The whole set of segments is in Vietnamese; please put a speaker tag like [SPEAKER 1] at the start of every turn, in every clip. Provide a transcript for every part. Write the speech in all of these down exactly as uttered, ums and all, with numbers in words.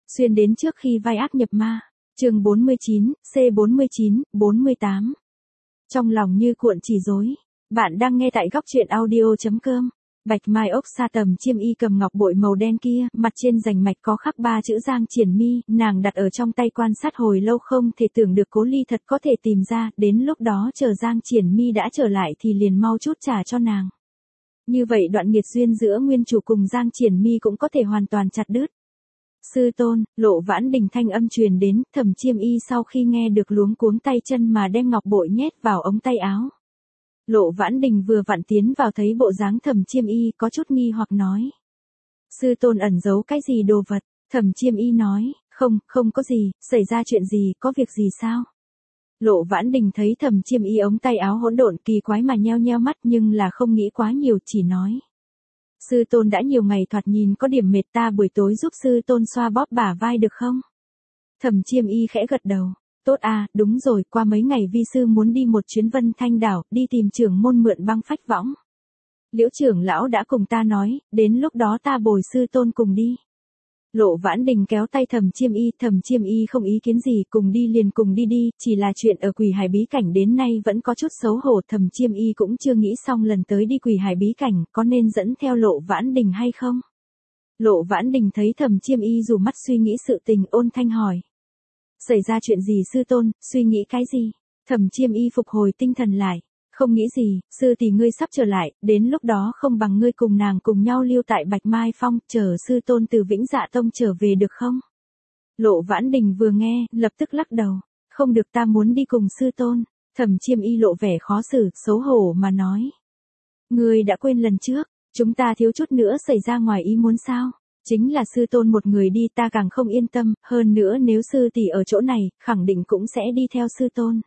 [SPEAKER 1] Xuyên đến trước khi vai ác nhập ma. Chương bốn mươi chín, C bốn mươi chín, bốn mươi tám. Trong lòng như cuộn chỉ rối. Bạn đang nghe tại góc truyện audio chấm com. Bạch mai ốc sa tầm chiêm y cầm ngọc bội màu đen kia, mặt trên rành mạch có khắc ba chữ Giang Triển Mi, nàng đặt ở trong tay quan sát hồi lâu không thể tưởng được Cố Ly thật có thể tìm ra, đến lúc đó chờ Giang Triển Mi đã trở lại thì liền mau chút trả cho nàng. Như vậy đoạn nghiệt duyên giữa nguyên chủ cùng Giang Triển Mi cũng có thể hoàn toàn chặt đứt. Sư tôn, Lộ Vãn Đình thanh âm truyền đến, Thẩm Chiêm Y sau khi nghe được luống cuống tay chân mà đem ngọc bội nhét vào ống tay áo. Lộ Vãn Đình vừa vặn tiến vào thấy bộ dáng Thẩm Chiêm Y có chút nghi hoặc nói. Sư tôn ẩn giấu cái gì đồ vật? Thẩm Chiêm Y nói, không, không có gì, xảy ra chuyện gì, có việc gì sao? Lộ Vãn Đình thấy Thẩm Chiêm Y ống tay áo hỗn độn kỳ quái mà nheo nheo mắt nhưng là không nghĩ quá nhiều, chỉ nói. Sư tôn đã nhiều ngày thoạt nhìn có điểm mệt, ta buổi tối giúp sư tôn xoa bóp bả vai được không? Thẩm Chiêm Y khẽ gật đầu. Tốt à, đúng rồi, qua mấy ngày vi sư muốn đi một chuyến Vân Thanh đảo, đi tìm trưởng môn mượn băng phách võng. Liễu trưởng lão đã cùng ta nói, đến lúc đó ta bồi sư tôn cùng đi. Lộ Vãn Đình kéo tay Thẩm Chiêm Y, Thẩm Chiêm Y không ý kiến gì, cùng đi liền cùng đi đi, chỉ là chuyện ở Quỷ Hải bí cảnh đến nay vẫn có chút xấu hổ, Thẩm Chiêm Y cũng chưa nghĩ xong lần tới đi Quỷ Hải bí cảnh, có nên dẫn theo Lộ Vãn Đình hay không? Lộ Vãn Đình thấy Thẩm Chiêm Y dù mắt suy nghĩ sự tình, ôn thanh hỏi. Xảy ra chuyện gì sư tôn, suy nghĩ cái gì? Thẩm Chiêm Y phục hồi tinh thần lại. Không nghĩ gì, sư tỷ ngươi sắp trở lại, đến lúc đó không bằng ngươi cùng nàng cùng nhau lưu tại Bạch Mai Phong, chờ sư tôn từ Vĩnh Dạ Tông trở về được không? Lộ Vãn Đình vừa nghe, lập tức lắc đầu. Không được, ta muốn đi cùng sư tôn. Thẩm Chiêm Y lộ vẻ khó xử, xấu hổ mà nói. Ngươi đã quên lần trước, chúng ta thiếu chút nữa xảy ra ngoài ý muốn sao? Chính là sư tôn một người đi ta càng không yên tâm, hơn nữa nếu sư tỷ ở chỗ này, khẳng định cũng sẽ đi theo sư tôn.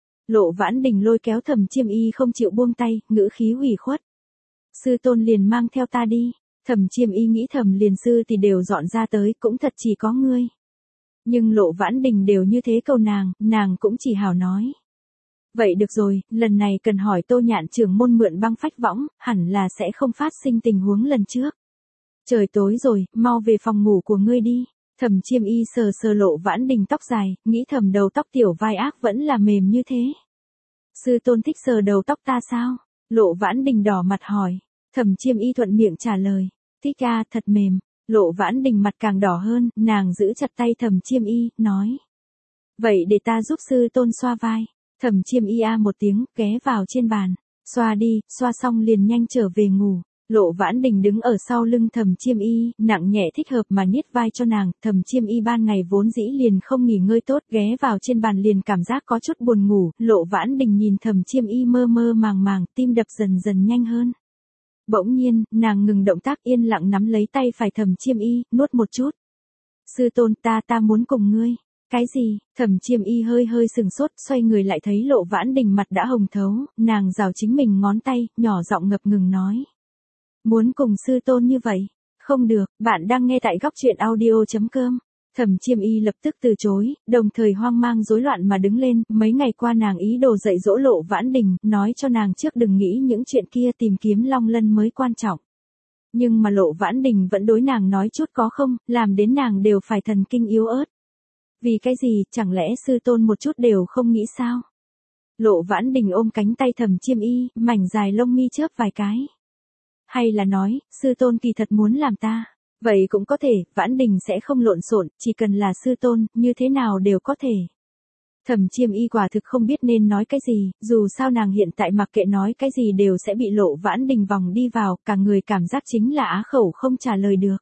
[SPEAKER 1] Lộ Vãn Đình lôi kéo Thẩm Chiêm Y không chịu buông tay, ngữ khí ủy khuất. Sư tôn liền mang theo ta đi. Thẩm Chiêm Y nghĩ thầm liền sư thì đều dọn ra tới, cũng thật chỉ có ngươi. Nhưng Lộ Vãn Đình đều như thế cầu nàng, nàng cũng chỉ hào nói. Vậy được rồi, lần này cần hỏi Tô Nhạn trưởng môn mượn băng phách võng, hẳn là sẽ không phát sinh tình huống lần trước. Trời tối rồi, mau về phòng ngủ của ngươi đi. Thẩm Chiêm Y sờ sờ Lộ Vãn Đình tóc dài, nghĩ thầm đầu tóc tiểu vai ác vẫn là mềm như thế. Sư tôn thích sờ đầu tóc ta sao? Lộ Vãn Đình đỏ mặt hỏi. Thẩm Chiêm Y thuận miệng trả lời. Thích à, thật mềm. Lộ Vãn Đình mặt càng đỏ hơn, nàng giữ chặt tay Thẩm Chiêm Y, nói. Vậy để ta giúp sư tôn xoa vai. Thẩm Chiêm Y a một tiếng, ghé vào trên bàn. Xoa đi, xoa xong liền nhanh trở về ngủ. Lộ Vãn Đình đứng ở sau lưng Thẩm Chiêm Y, nặng nhẹ thích hợp mà niết vai cho nàng, Thẩm Chiêm Y ban ngày vốn dĩ liền không nghỉ ngơi tốt, ghé vào trên bàn liền cảm giác có chút buồn ngủ, Lộ Vãn Đình nhìn Thẩm Chiêm Y mơ mơ màng màng, tim đập dần dần nhanh hơn. Bỗng nhiên, nàng ngừng động tác yên lặng nắm lấy tay phải Thẩm Chiêm Y, nuốt một chút. Sư tôn ta ta muốn cùng ngươi. Cái gì? Thẩm Chiêm Y hơi hơi sừng sốt, xoay người lại thấy Lộ Vãn Đình mặt đã hồng thấu, nàng rào chính mình ngón tay, nhỏ giọng ngập ngừng nói. Muốn cùng sư tôn như vậy? Không được, bạn đang nghe tại góc truyện audio chấm com. Thẩm Chiêm Y lập tức từ chối, đồng thời hoang mang rối loạn mà đứng lên, mấy ngày qua nàng ý đồ dạy dỗ Lộ Vãn Đình, nói cho nàng trước đừng nghĩ những chuyện kia, tìm kiếm Long Lân mới quan trọng. Nhưng mà Lộ Vãn Đình vẫn đối nàng nói chút có không, làm đến nàng đều phải thần kinh yếu ớt. Vì cái gì, chẳng lẽ sư tôn một chút đều không nghĩ sao? Lộ Vãn Đình ôm cánh tay Thẩm Chiêm Y, mảnh dài lông mi chớp vài cái. Hay là nói, sư tôn kỳ thật muốn làm ta. Vậy cũng có thể, Vãn Đình sẽ không lộn xộn, chỉ cần là sư tôn, như thế nào đều có thể. Thẩm Chiêm Y quả thực không biết nên nói cái gì, dù sao nàng hiện tại mặc kệ nói cái gì đều sẽ bị Lộ Vãn Đình vòng đi vào, cả người cảm giác chính là á khẩu không trả lời được.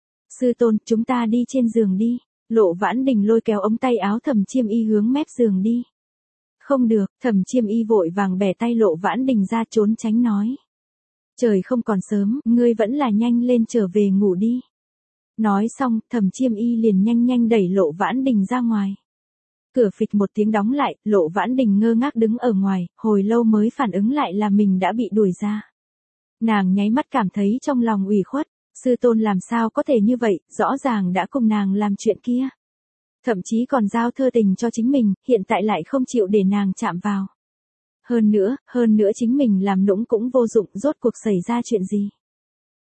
[SPEAKER 1] Sư tôn, chúng ta đi trên giường đi. Lộ Vãn Đình lôi kéo ống tay áo Thẩm Chiêm Y hướng mép giường đi. Không được, Thẩm Chiêm Y vội vàng bẻ tay Lộ Vãn Đình ra trốn tránh nói. Trời không còn sớm, ngươi vẫn là nhanh lên trở về ngủ đi. Nói xong, Thẩm Chiêm Y liền nhanh nhanh đẩy Lộ Vãn Đình ra ngoài. Cửa phịch một tiếng đóng lại, Lộ Vãn Đình ngơ ngác đứng ở ngoài, hồi lâu mới phản ứng lại là mình đã bị đuổi ra. Nàng nháy mắt cảm thấy trong lòng ủy khuất, sư tôn làm sao có thể như vậy, rõ ràng đã cùng nàng làm chuyện kia. Thậm chí còn giao thơ tình cho chính mình, hiện tại lại không chịu để nàng chạm vào. Hơn nữa, hơn nữa chính mình làm nũng cũng vô dụng, rốt cuộc xảy ra chuyện gì.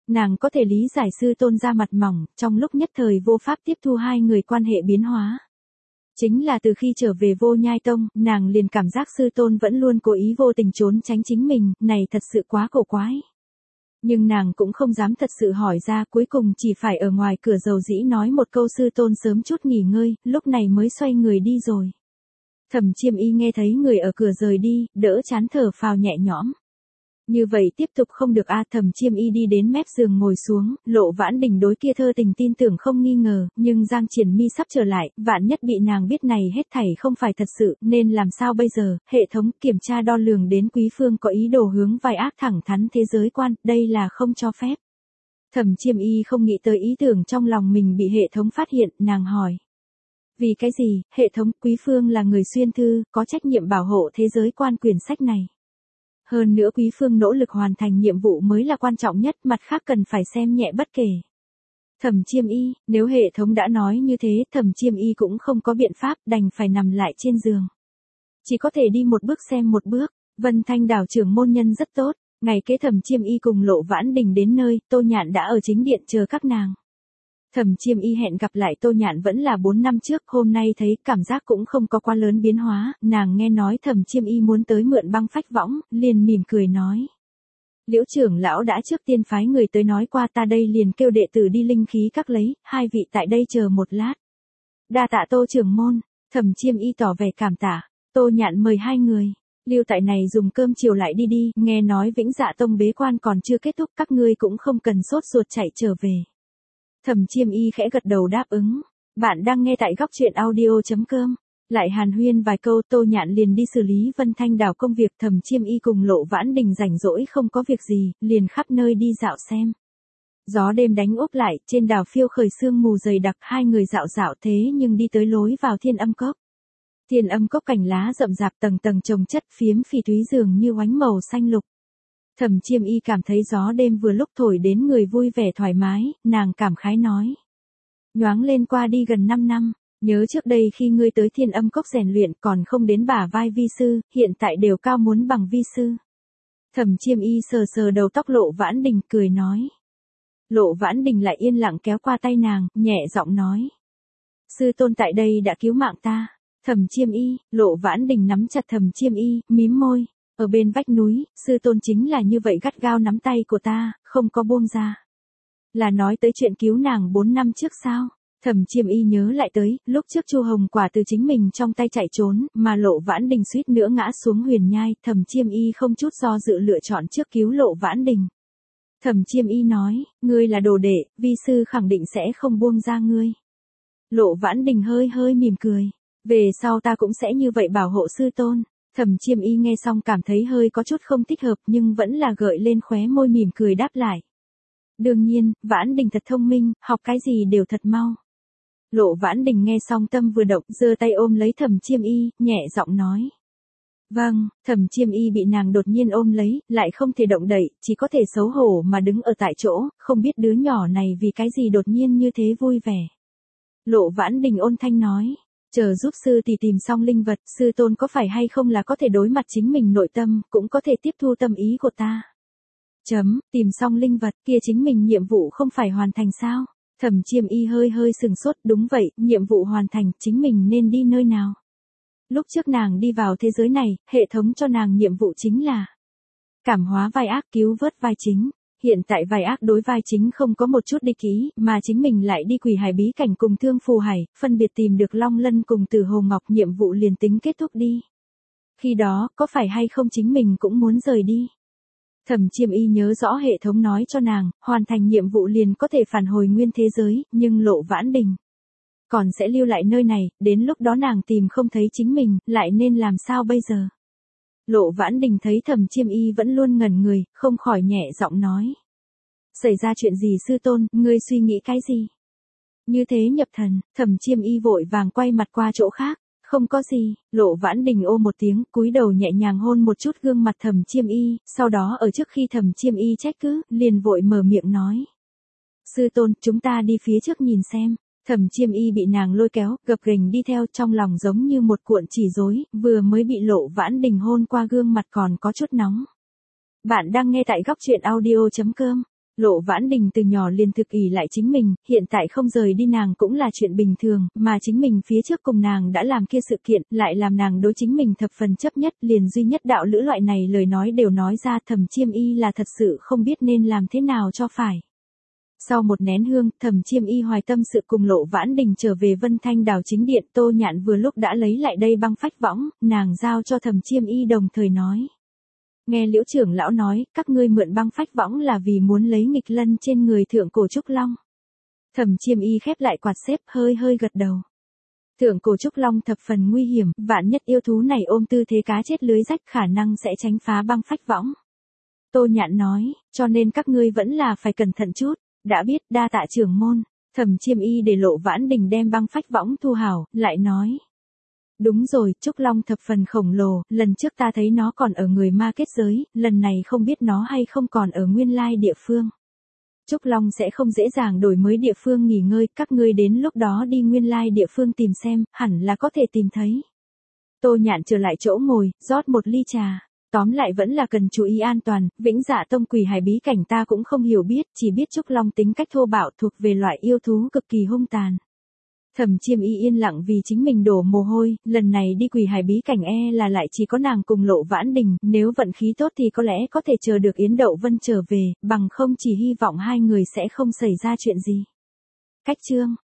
[SPEAKER 1] Nàng có thể lý giải sư tôn ra mặt mỏng, trong lúc nhất thời vô pháp tiếp thu hai người quan hệ biến hóa. Chính là từ khi trở về Vô Nhai Tông, nàng liền cảm giác sư tôn vẫn luôn cố ý vô tình trốn tránh chính mình, này thật sự quá cổ quái. Nhưng nàng cũng không dám thật sự hỏi ra, cuối cùng chỉ phải ở ngoài cửa dầu dĩ nói một câu sư tôn sớm chút nghỉ ngơi, lúc này mới xoay người đi rồi. Thẩm Chiêm Y nghe thấy người ở cửa rời đi, đỡ chán thở phào nhẹ nhõm. Như vậy tiếp tục không được a. Thẩm Chiêm Y đi đến mép giường ngồi xuống, Lộ Vãn Đình đối kia thơ tình tin tưởng không nghi ngờ, nhưng Giang Triển Mi sắp trở lại, vạn nhất bị nàng biết này hết thảy không phải thật sự, nên làm sao bây giờ? Hệ thống kiểm tra đo lường đến Quý Phương có ý đồ hướng vai ác thẳng thắn thế giới quan, đây là không cho phép. Thẩm Chiêm Y không nghĩ tới ý tưởng trong lòng mình bị hệ thống phát hiện, nàng hỏi. Vì cái gì? Hệ thống, Quý Phương là người xuyên thư, có trách nhiệm bảo hộ thế giới quan quyển sách này. Hơn nữa Quý Phương nỗ lực hoàn thành nhiệm vụ mới là quan trọng nhất, mặt khác cần phải xem nhẹ bất kể. Thẩm Chiêm Y, nếu hệ thống đã nói như thế, Thẩm Chiêm Y cũng không có biện pháp, đành phải nằm lại trên giường. Chỉ có thể đi một bước xem một bước, Vân Thanh đảo trưởng môn nhân rất tốt, ngày kế Thẩm Chiêm Y cùng Lộ Vãn Đình đến nơi, Tô Nhạn đã ở chính điện chờ các nàng. Thẩm Chiêm Y hẹn gặp lại Tô Nhạn vẫn là bốn năm trước, hôm nay thấy cảm giác cũng không có quá lớn biến hóa, nàng nghe nói Thẩm Chiêm Y muốn tới mượn băng phách võng, liền mỉm cười nói. Liễu trưởng lão đã trước tiên phái người tới nói qua, ta đây liền kêu đệ tử đi linh khí các lấy, hai vị tại đây chờ một lát. Đa tạ Tô trưởng môn. Thẩm Chiêm Y tỏ vẻ cảm tạ. Tô Nhạn mời hai người, lưu tại này dùng cơm chiều lại đi đi, nghe nói Vĩnh Dạ Tông bế quan còn chưa kết thúc, các ngươi cũng không cần sốt ruột chạy trở về. Thẩm Chiêm Y khẽ gật đầu đáp ứng. Bạn đang nghe tại góc truyện audio chấm com. Lại hàn huyên vài câu, Tô Nhạn liền đi xử lý Vân Thanh đảo công việc. Thẩm Chiêm Y cùng Lộ Vãn Đình rảnh rỗi không có việc gì, liền khắp nơi đi dạo xem. Gió đêm đánh úp lại, trên đảo phiêu khởi sương mù dày đặc, hai người dạo dạo thế nhưng đi tới lối vào Thiên Âm Cốc. Thiên Âm Cốc cành lá rậm rạp tầng tầng chồng chất, phiếm phỉ thúy dường như oánh màu xanh lục. Thẩm Chiêm Y cảm thấy gió đêm vừa lúc thổi đến người vui vẻ thoải mái, nàng cảm khái nói. Nhoáng lên qua đi gần năm năm, nhớ trước đây khi ngươi tới Thiên Âm Cốc rèn luyện còn không đến bả vai vi sư, hiện tại đều cao muốn bằng vi sư. Thẩm Chiêm Y sờ sờ đầu tóc Lộ Vãn Đình cười nói. Lộ Vãn Đình lại yên lặng kéo qua tay nàng, nhẹ giọng nói. Sư tôn tại đây đã cứu mạng ta. Thẩm Chiêm Y, Lộ Vãn Đình nắm chặt Thẩm Chiêm Y, mím môi. Ở bên vách núi, sư tôn chính là như vậy gắt gao nắm tay của ta, không có buông ra. Là nói tới chuyện cứu nàng bốn năm trước sao? Thẩm Chiêm Y nhớ lại tới, lúc trước Chu Hồng Quả từ chính mình trong tay chạy trốn, mà Lộ Vãn Đình suýt nữa ngã xuống huyền nhai, Thẩm Chiêm Y không chút do dự lựa chọn trước cứu Lộ Vãn Đình. Thẩm Chiêm Y nói, ngươi là đồ đệ, vi sư khẳng định sẽ không buông ra ngươi. Lộ Vãn Đình hơi hơi mỉm cười, về sau ta cũng sẽ như vậy bảo hộ sư tôn. Thẩm Chiêm Y nghe xong cảm thấy hơi có chút không thích hợp nhưng vẫn là gợi lên khóe môi mỉm cười đáp lại. Đương nhiên, Vãn Đình thật thông minh, học cái gì đều thật mau. Lộ Vãn Đình nghe xong tâm vừa động, giơ tay ôm lấy Thẩm Chiêm Y, nhẹ giọng nói. Vâng, Thẩm Chiêm Y bị nàng đột nhiên ôm lấy, lại không thể động đậy, chỉ có thể xấu hổ mà đứng ở tại chỗ, không biết đứa nhỏ này vì cái gì đột nhiên như thế vui vẻ. Lộ Vãn Đình ôn thanh nói. Chờ giúp sư thì tìm xong linh vật, sư tôn có phải hay không là có thể đối mặt chính mình nội tâm, cũng có thể tiếp thu tâm ý của ta. Chấm, tìm xong linh vật, kia chính mình nhiệm vụ không phải hoàn thành sao? Thẩm Chiêm Y hơi hơi sừng sốt, đúng vậy, nhiệm vụ hoàn thành, chính mình nên đi nơi nào? Lúc trước nàng đi vào thế giới này, hệ thống cho nàng nhiệm vụ chính là cảm hóa vai ác, cứu vớt vai chính. Hiện tại vai ác đối vai chính không có một chút địch ý, mà chính mình lại đi Quỷ Hải bí cảnh cùng Thương Phù Hải, phân biệt tìm được Long Lân cùng Tử Hồ Ngọc, nhiệm vụ liền tính kết thúc đi. Khi đó, có phải hay không chính mình cũng muốn rời đi? Thẩm Chiêm Y nhớ rõ hệ thống nói cho nàng, hoàn thành nhiệm vụ liền có thể phản hồi nguyên thế giới, nhưng Lộ Vãn Đình còn sẽ lưu lại nơi này, đến lúc đó nàng tìm không thấy chính mình, lại nên làm sao bây giờ? Lộ Vãn Đình thấy Thẩm Chiêm Y vẫn luôn ngẩn người, không khỏi nhẹ giọng nói. Xảy ra chuyện gì sư tôn, ngươi suy nghĩ cái gì? Như thế nhập thần, Thẩm Chiêm Y vội vàng quay mặt qua chỗ khác. Không có gì, Lộ Vãn Đình ô một tiếng, cúi đầu nhẹ nhàng hôn một chút gương mặt Thẩm Chiêm Y, sau đó ở trước khi Thẩm Chiêm Y trách cứ, liền vội mở miệng nói. Sư tôn, chúng ta đi phía trước nhìn xem. Thẩm Chiêm Y bị nàng lôi kéo, gập ghềnh đi theo, trong lòng giống như một cuộn chỉ rối, vừa mới bị Lộ Vãn Đình hôn qua gương mặt còn có chút nóng. Bạn đang nghe tại góc truyện audio chấm com. Lộ Vãn Đình từ nhỏ liền thực ỷ lại chính mình, hiện tại không rời đi nàng cũng là chuyện bình thường, mà chính mình phía trước cùng nàng đã làm kia sự kiện, lại làm nàng đối chính mình thập phần chấp nhất, liền duy nhất đạo lữ loại này lời nói đều nói ra. Thẩm Chiêm Y là thật sự không biết nên làm thế nào cho phải. Sau một nén hương, Thẩm Chiêm Y hoài tâm sự cùng Lộ Vãn Đình trở về Vân Thanh Đào chính điện. Tô Nhạn vừa lúc đã lấy lại đây băng phách võng, nàng giao cho Thẩm Chiêm Y đồng thời nói. Nghe Liễu trưởng lão nói, các ngươi mượn băng phách võng là vì muốn lấy nghịch lân trên người thượng cổ trúc long. Thẩm Chiêm Y khép lại quạt xếp, hơi hơi gật đầu. Thượng cổ trúc long thập phần nguy hiểm, vạn nhất yêu thú này ôm tư thế cá chết lưới rách khả năng sẽ tránh phá băng phách võng. Tô Nhạn nói, cho nên các ngươi vẫn là phải cẩn thận chút. Đã biết, đa tạ trưởng môn. Thẩm Chiêm Y để Lộ Vãn Đình đem băng phách võng thu hảo, lại nói. Đúng rồi, trúc long thập phần khổng lồ, lần trước ta thấy nó còn ở người ma kết giới, lần này không biết nó hay không còn ở nguyên lai địa phương. Trúc long sẽ không dễ dàng đổi mới địa phương nghỉ ngơi, các ngươi đến lúc đó đi nguyên lai địa phương tìm xem, hẳn là có thể tìm thấy. Tô Nhạn trở lại chỗ ngồi, rót một ly trà. Tóm lại vẫn là cần chú ý an toàn, Vĩnh Dạ Tông Quỷ Hải bí cảnh ta cũng không hiểu biết, chỉ biết trúc long tính cách thô bạo thuộc về loại yêu thú cực kỳ hung tàn. Thẩm Chiêm Y yên lặng vì chính mình đổ mồ hôi, lần này đi Quỷ Hải bí cảnh e là lại chỉ có nàng cùng Lộ Vãn Đình, nếu vận khí tốt thì có lẽ có thể chờ được Yến Đậu Vân trở về, bằng không chỉ hy vọng hai người sẽ không xảy ra chuyện gì. Cách chương